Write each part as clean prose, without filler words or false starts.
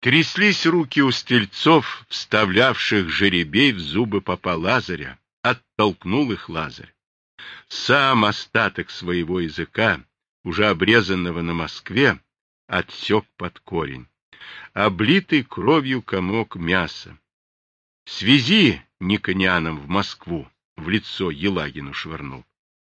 Тряслись руки у стрельцов, вставлявших жеребей в зубы попа Лазаря. Оттолкнул их Лазарь. Сам остаток своего языка, уже обрезанного на Москве, отсек под корень. Облитый кровью комок мяса. Свези Никонианом в Москву, в лицо Елагину швырнул.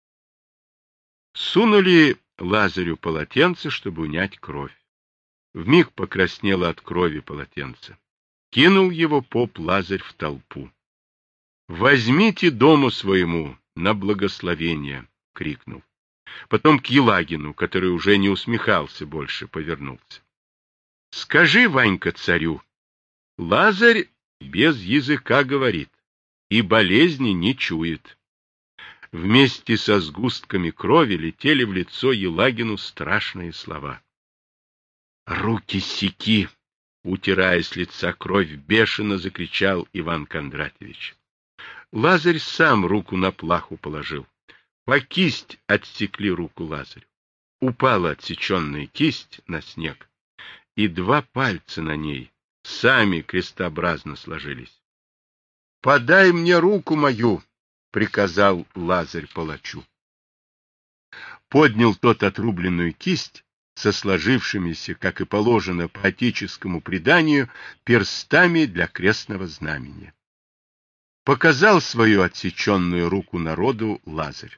Сунули Лазарю полотенце, чтобы унять кровь. Вмиг покраснело от крови полотенце. Кинул его поп Лазарь в толпу. «Возьмите дому своему на благословение!» — крикнул. Потом к Елагину, который уже не усмехался больше, повернулся. «Скажи, Ванька, царю, Лазарь без языка говорит и болезни не чует». Вместе со сгустками крови летели в лицо Елагину страшные слова. «Руки секи!» — утирая с лица кровь, бешено закричал Иван Кондратьевич. Лазарь сам руку на плаху положил. По кисть отсекли руку Лазарю. Упала отсеченная кисть на снег, и два пальца на ней сами крестообразно сложились. — Подай мне руку мою! — приказал Лазарь палачу. Поднял тот отрубленную кисть со сложившимися, как и положено по отеческому преданию, перстами для крестного знамения. Показал свою отсеченную руку народу Лазарь.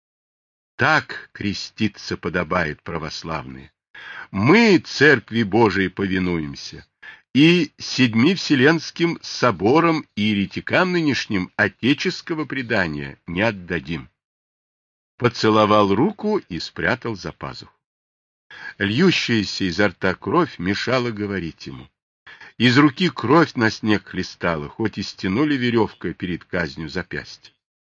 Так креститься подобает православные. Мы Церкви Божией повинуемся, и Седьми Вселенским соборам и еретикам нынешним отеческого предания не отдадим. Поцеловал руку и спрятал за пазуху. Льющаяся изо рта кровь мешала говорить ему. Из руки кровь на снег хлестала, хоть и стянули веревкой перед казнью запястья.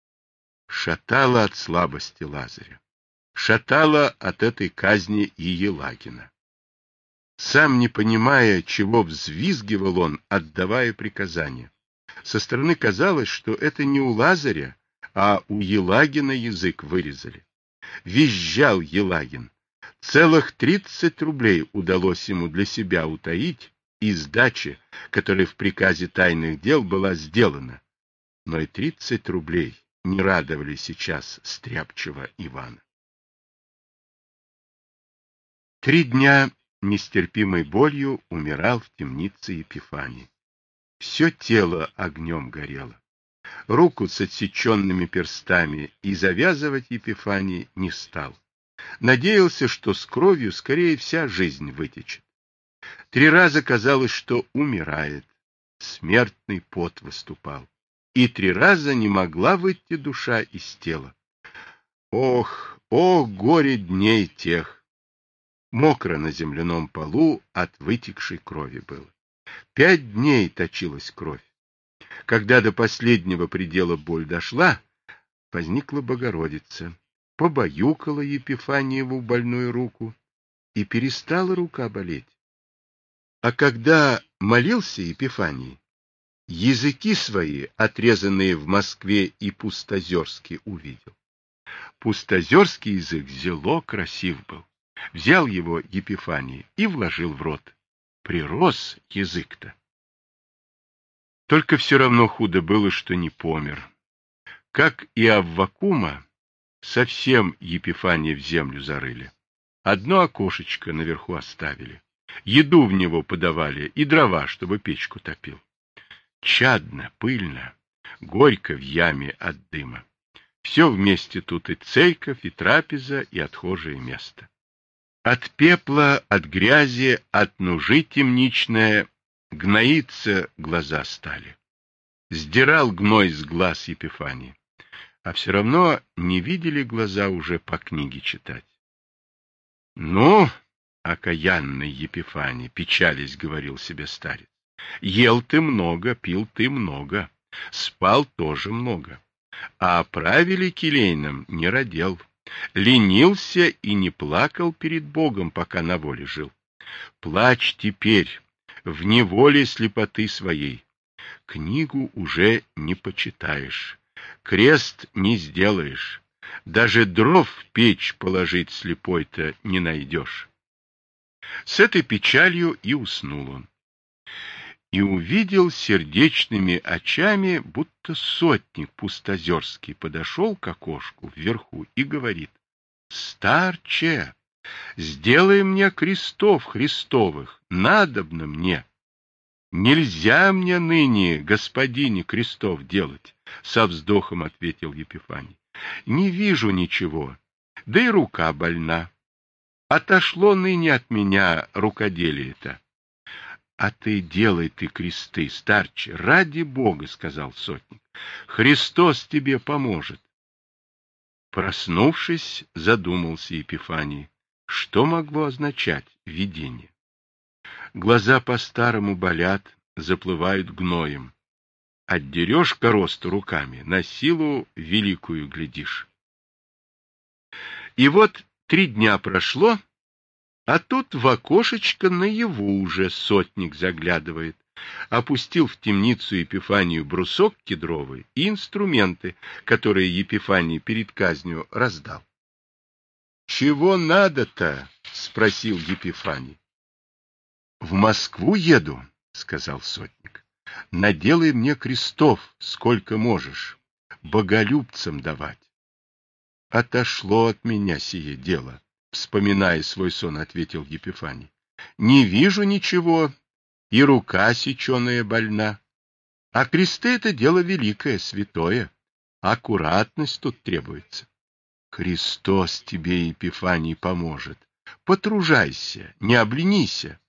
Шатало от слабости Лазаря. Шатало от этой казни и Елагина. Сам не понимая, чего взвизгивал он, отдавая приказания. Со стороны казалось, что это не у Лазаря, а у Елагина язык вырезали. Визжал Елагин. Целых 30 рублей удалось ему для себя утаить, и сдача, которая в приказе тайных дел была сделана. Но и 30 рублей не радовали сейчас стряпчего Ивана. 3 дня нестерпимой болью умирал в темнице Епифаний. Все тело огнем горело. Руку с отсеченными перстами и завязывать Епифаний не стал. Надеялся, что с кровью скорее вся жизнь вытечет. 3 раза казалось, что умирает. Смертный пот выступал. И 3 раза не могла выйти душа из тела. Ох, ох, горе дней тех! Мокро на земляном полу от вытекшей крови было. 5 дней точилась кровь. Когда до последнего предела боль дошла, возникла Богородица, побаюкала Епифаниеву больную руку, и перестала рука болеть. А когда молился Епифаний, языки свои, отрезанные в Москве и Пустозерске, увидел. Пустозерский язык зело красив был. Взял его Епифаний и вложил в рот. Прирос язык-то. Только все равно худо было, что не помер. Как и Аввакума, совсем Епифания в землю зарыли. Одно окошечко наверху оставили. Еду в него подавали и дрова, чтобы печку топил. Чадно, пыльно, горько в яме от дыма. Все вместе тут и церковь, и трапеза, и отхожее место. От пепла, от грязи, от нужи темничная гноиться глаза стали. Сдирал гной с глаз Епифаний, а все равно не видели глаза уже по книге читать. — Ну, окаянный Епифаний, печались, говорил себе старец, ел ты много, пил ты много, спал тоже много, а правили келейным не родил, ленился и не плакал перед Богом, пока на воле жил. Плачь теперь, в неволе слепоты своей. Книгу уже не почитаешь, крест не сделаешь, даже дров в печь положить слепой-то не найдешь. С этой печалью и уснул он. и увидел сердечными очами, будто сотник пустозерский подошел к окошку вверху и говорит: «Старче, сделай мне крестов Христовых, надобно мне». «Нельзя мне ныне, господине, крестов делать», — со вздохом ответил Епифаний. «Не вижу ничего, да и рука больна. Отошло ныне от меня рукоделие-то». «А ты делай ты кресты, старче, ради Бога», — сказал сотник. «Христос тебе поможет». Проснувшись, задумался Епифаний, что могло означать видение. Глаза по-старому болят, заплывают гноем. Отдерешь коросту руками, на силу великую глядишь. И вот 3 дня прошло, а тут в окошечко наяву уже сотник заглядывает. Опустил в темницу Епифанию брусок кедровый и инструменты, которые Епифаний перед казнью раздал. — Чего надо-то? — спросил Епифаний. — В Москву еду, — сказал сотник. — Наделай мне крестов, сколько можешь, боголюбцам давать. — Отошло от меня сие дело, — вспоминая свой сон, ответил Епифаний. — Не вижу ничего, и рука сеченая больна. А кресты — это дело великое, святое. Аккуратность тут требуется. Христос тебе, Епифаний, поможет. Потружайся, не обленися.